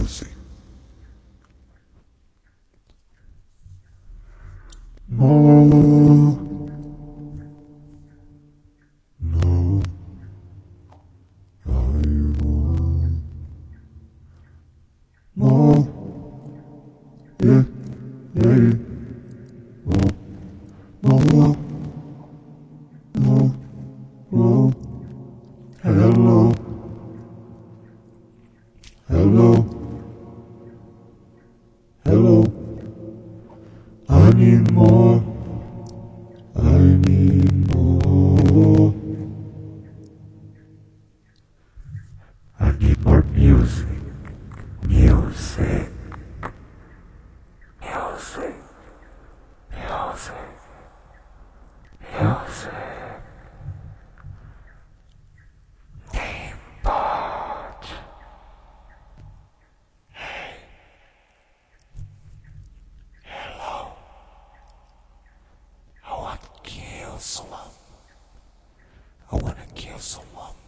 music. More, no, I want more, yeah, yeah, yeah. More, more, more, more. Hello, hello, hello. I need more, I need more. I need more music, music, music, music, music. Gamebot. Hey, hello. I want to kill someone. I want to kill someone.